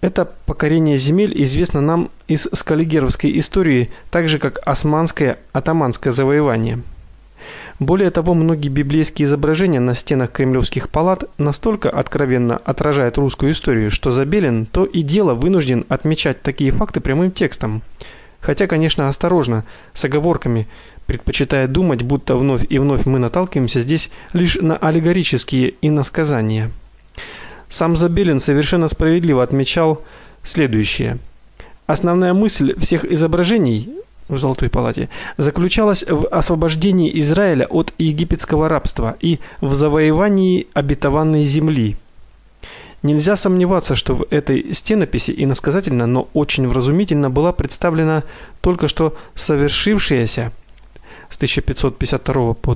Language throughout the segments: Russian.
Это покорение земель известно нам из скаллигеровской истории, так же как османское, атаманское завоевание. Более того, многие библейские изображения на стенах кремлевских палат настолько откровенно отражают русскую историю, что Забелин то и дело вынужден отмечать такие факты прямым текстом. Хотя, конечно, осторожно, с оговорками, предпочитая думать, будто вновь и вновь мы наталкиваемся здесь лишь на аллегорические иносказания. Сам Забелин совершенно справедливо отмечал следующее: основная мысль всех изображений в Золотой палате заключалась в освобождении Израиля от египетского рабства и в завоевании обетованной земли. Нельзя сомневаться, что в этой стенописи иносказательно, но очень вразумительно была представлена только что совершившаяся с 1552 по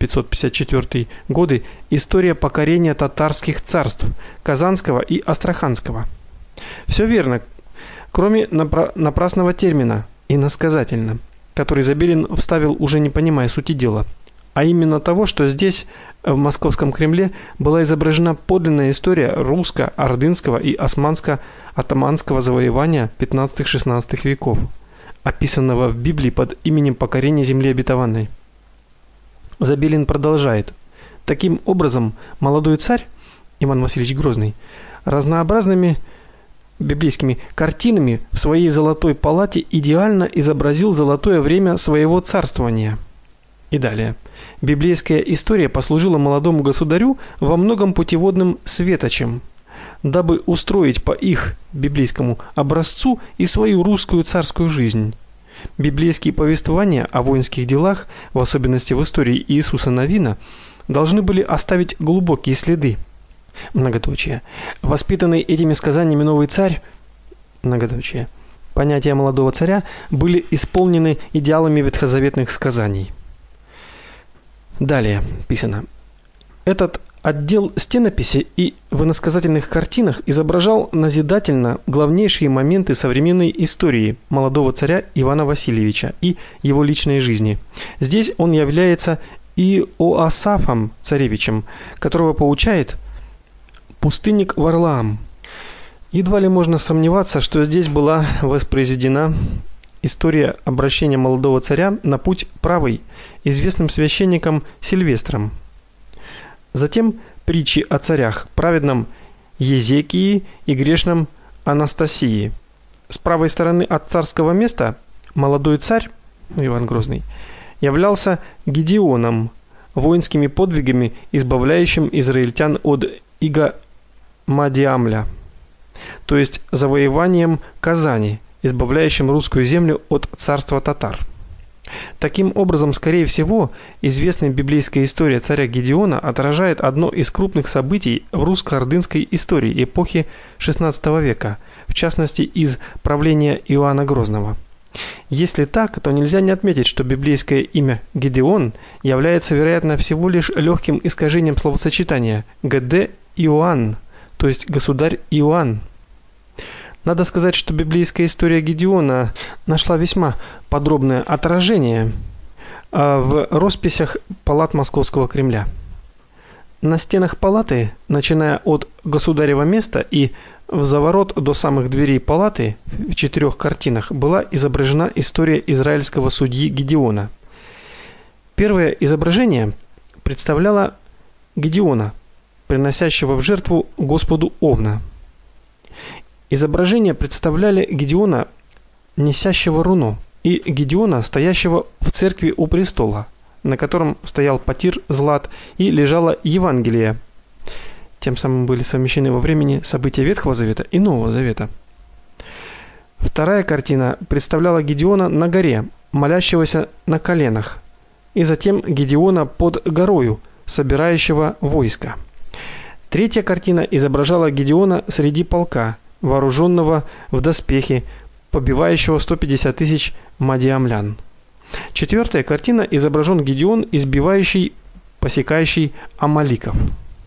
1554 годы история покорения татарских царств Казанского и Астраханского. Все верно, кроме напрасного термина иносказательно, который Забелин вставил, уже не понимая сути дела, а именно того, что здесь, в Московском Кремле, была изображена подлинная история русско-ордынского и османско-атаманского завоевания 15-16 веков, описанного в Библии под именем покорения земли обетованной. Забелин продолжает: таким образом, молодой царь Иван Васильевич Грозный разнообразными библейскими картинами в своей Золотой палате идеально изобразил золотое время своего царствования. И далее. Библейская история послужила молодому государю во многом путеводным светочем, дабы устроить по их библейскому образцу и свою русскую царскую жизнь. Библейские повествования о воинских делах, в особенности в истории Иисуса Навина, должны были оставить глубокие следы. Многоточие. Воспитанный этими сказаниями новый царь, многоточие. Понятия молодого царя были исполнены идеалами ветхозаветных сказаний. Далее писано: этот отдел стенописи и в иносказательных картинах изображал назидательно главнейшие моменты современной истории молодого царя Ивана Васильевича и его личной жизни. Здесь он является Иоасафом царевичем, которого поучает пустынник Варлаам. Едва ли можно сомневаться, что здесь была воспроизведена история обращения молодого царя на путь правый известным священником Сильвестром. Затем притчи о царях праведном Езекии и грешном Анастасии. С правой стороны от царского места молодой царь Иван Грозный являлся Гедеоном, воинскими подвигами избавляющим израильтян от иго Мадиамля, то есть завоеванием Казани, избавляющим русскую землю от царства татар. Таким образом, скорее всего, известная библейская история царя Гедеона отражает одно из крупных событий в русско-ордынской истории эпохи XVI века, в частности из правления Иоанна Грозного. Если так, то нельзя не отметить, что библейское имя Гедеон является, вероятно, всего лишь легким искажением словосочетания Гede Иоанн, то есть государь Иоанн. Надо сказать, что библейская история Гедеона нашла весьма подробное отражение в росписях палат Московского Кремля. На стенах палаты, начиная от государева места и взаворот до самых дверей палаты, в 4 картинах была изображена история израильского судьи Гедеона. Первое изображение представляло Гедеона, приносящего в жертву Господу овна. Изображения представляли Гедеона, несящего руно, и Гедеона, стоящего в церкви у престола, на котором стоял потир злат и лежало Евангелие. Тем самым были совмещены во времени события Ветхого Завета и Нового Завета. Вторая картина представляла Гедеона на горе, молящегося на коленах, и затем Гедеона под горою, собирающего войско. Третья картина изображала Гедеона среди полка, вооруженного в доспехи, побивающего 150 тысяч мадиамлян. Четвертая картина изображен Гедеон, избивающий, посекающий амаликов.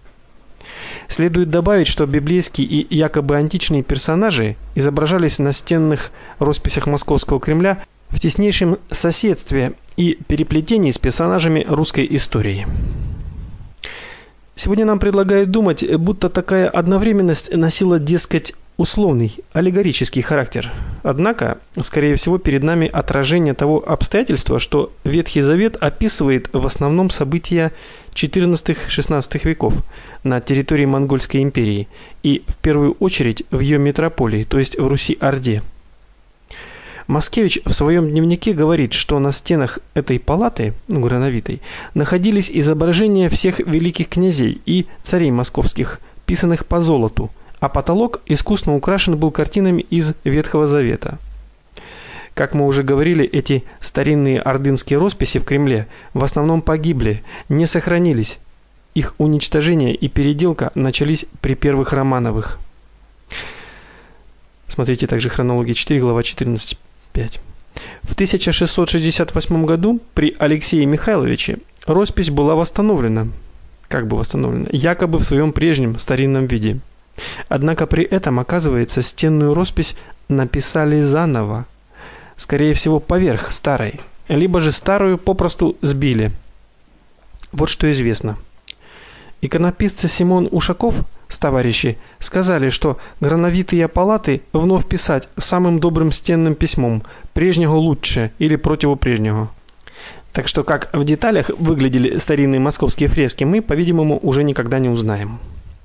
Следует добавить, что библейские и якобы античные персонажи изображались на стенных росписях Московского Кремля в теснейшем соседстве и переплетении с персонажами русской истории. Сегодня нам предлагают думать, будто такая одновременность носила, дескать, условный, аллегорический характер. Однако, скорее всего, перед нами отражение того обстоятельства, что Ветхий Завет описывает в основном события XIV-XVI веков на территории Монгольской империи и в первую очередь в ее метрополии, то есть в Руси-Орде. Маскевич в своем дневнике говорит, что на стенах этой палаты, грановитой, находились изображения всех великих князей и царей московских, писанных по золоту, а потолок искусно украшен был картинами из Ветхого Завета. Как мы уже говорили, эти старинные ордынские росписи в Кремле в основном погибли, не сохранились. Их уничтожение и переделка начались при первых Романовых. Смотрите также Хронология 4, глава 14. В 1668 году при Алексее Михайловиче роспись была восстановлена, якобы в своем прежнем старинном виде. Однако при этом, оказывается, стенную роспись написали заново, скорее всего, поверх старой, либо же старую попросту сбили. Вот что известно. Иконописцы Симон Ушаков с товарищи сказали, что грановитые палаты вновь писать самым добрым стенным письмом, прежнего лучше или противопрежнего. Так что как в деталях выглядели старинные московские фрески, мы, по-видимому, уже никогда не узнаем.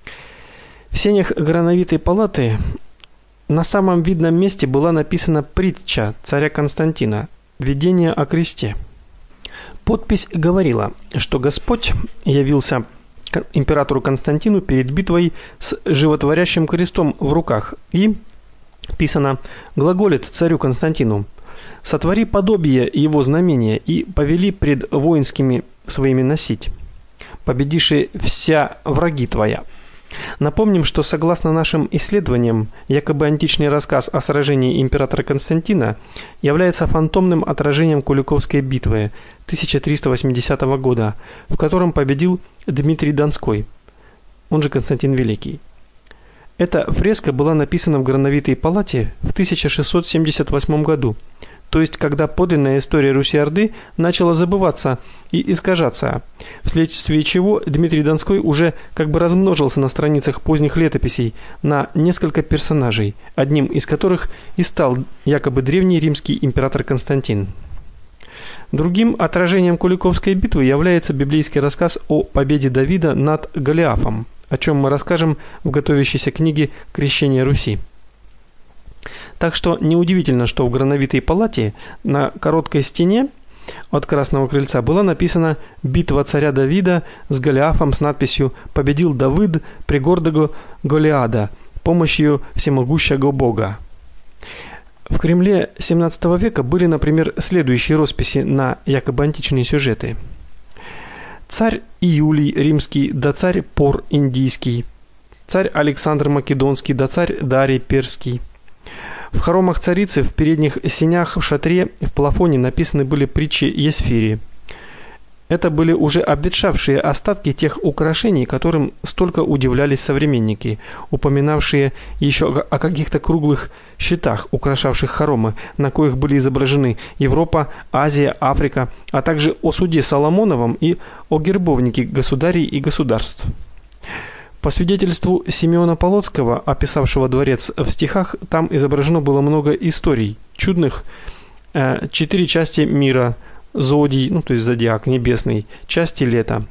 В сенях грановитой палаты на самом видном месте была написана притча царя Константина «Видение о кресте». Подпись говорила, что Господь явился императору Константину перед битвой с животворящим крестом в руках, и писано: глаголит царю Константину: сотвори подобие его знамения и повели пред воинскими своими носить, победиши вся враги твоя. Напомним, что согласно нашим исследованиям, якобы античный рассказ о сражении императора Константина является фантомным отражением Куликовской битвы 1380 года, в котором победил Дмитрий Донской, он же Константин Великий. Эта фреска была написана в грановитой палате в 1678 году, то есть когда подлинная история Руси-Орды начала забываться и искажаться, вследствие чего Дмитрий Донской уже как бы размножился на страницах поздних летописей на несколько персонажей, одним из которых и стал якобы древний римский император Константин. Другим отражением Куликовской битвы является библейский рассказ о победе Давида над Голиафом, о чем мы расскажем в готовящейся книге «Крещение Руси». Так что неудивительно, что в грановитой палате на короткой стене от Красного крыльца была написана «Битва царя Давида с Голиафом» с надписью «Победил Давид пригордого Голиада помощью всемогущего Бога». В Кремле XVII века были, например, следующие росписи на якобы античные сюжеты: царь Иулий римский да царь Пор индийский, царь Александр Македонский да царь Дарий перский. В хоромах царицы в передних сенях в шатре в плафоне написаны были притчи Есфирии. Это были уже обветшавшие остатки тех украшений, которым столько удивлялись современники, упоминавшие еще о каких-то круглых щитах, украшавших хоромы, на коих были изображены Европа, Азия, Африка, а также о суде Соломоновом и о гербовнике государей и государств. По свидетельству Симеона Полоцкого, описавшего дворец в стихах, там изображено было много историй чудных: 4 части мира, зодий, то есть зодиак небесный, части лета.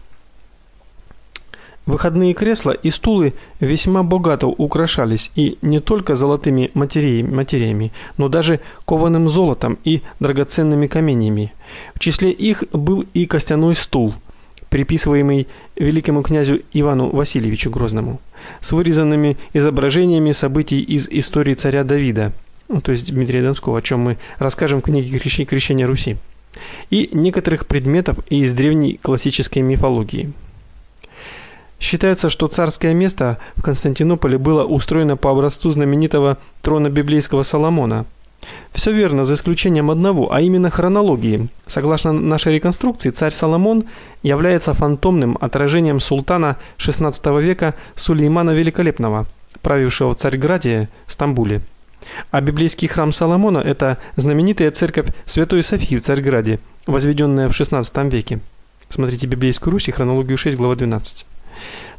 Выходные кресла и стулы весьма богато украшались и не только золотыми материями, но даже кованым золотом и драгоценными каменями. В числе их был и костяной стул, приписываемый великому князю Ивану Васильевичу Грозному, с вырезанными изображениями событий из истории царя Давида, то есть Дмитрия Донского, о чем мы расскажем в книге «Крещение Руси», и некоторых предметов из древней классической мифологии. Считается, что царское место в Константинополе было устроено по образцу знаменитого трона библейского Соломона. Все верно, за исключением одного, а именно хронологии. Согласно нашей реконструкции, царь Соломон является фантомным отражением султана XVI века Сулеймана Великолепного, правившего в Царьграде, Стамбуле. А библейский храм Соломона – это знаменитая церковь Святой Софии в Царьграде, возведенная в XVI веке. Смотрите Библейскую Русь и Хронологию 6, глава 12.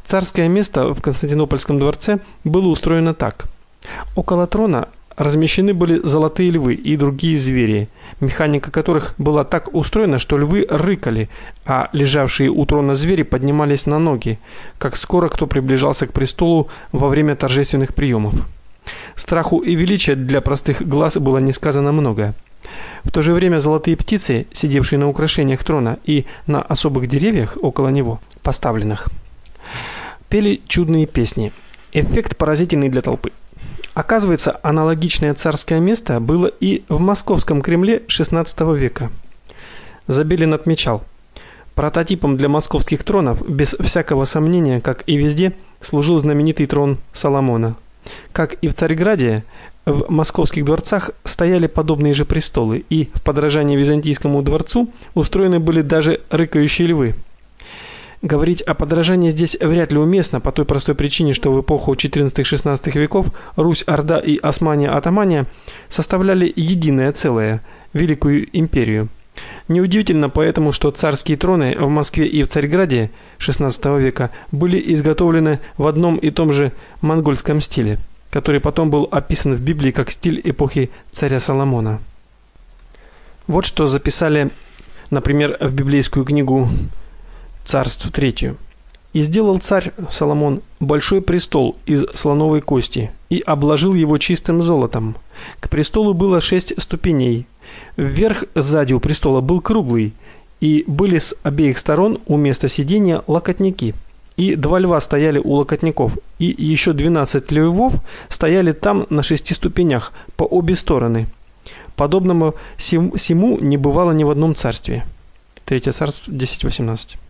Царское место в Константинопольском дворце было устроено так. Около трона размещены были золотые львы и другие звери, механика которых была так устроена, что львы рыкали, а лежавшие у трона звери поднимались на ноги, как скоро кто приближался к престолу во время торжественных приемов. Страху и величия для простых глаз было несказанно много. В то же время золотые птицы, сидевшие на украшениях трона и на особых деревьях около него поставленных, пели чудные песни. Эффект поразительный для толпы. Оказывается, аналогичное царское место было и в Московском Кремле XVI века. Забелин отмечал: прототипом для московских тронов, без всякого сомнения, как и везде, служил знаменитый трон Соломона. Как и в Царьграде, в московских дворцах стояли подобные же престолы, и в подражании византийскому дворцу устроены были даже рыкающие львы. Говорить о подражании здесь вряд ли уместно по той простой причине, что в эпоху XIV-XVI веков Русь, Орда и Османия-Атамания составляли единое целое, великую империю. Неудивительно поэтому, что царские троны в Москве и в Царьграде XVI века были изготовлены в одном и том же монгольском стиле, который потом был описан в Библии как стиль эпохи царя Соломона. Вот что записали, например, в библейскую книгу Царств 3. «И сделал царь Соломон большой престол из слоновой кости и обложил его чистым золотом. К престолу было 6 ступеней. Вверх сзади у престола был круглый, и были с обеих сторон у места сидения локотники. И 2 льва стояли у локотников, и еще 12 львов стояли там на 6 ступенях по обе стороны. Подобного сему не бывало ни в одном царстве». 3 Царств 10:18.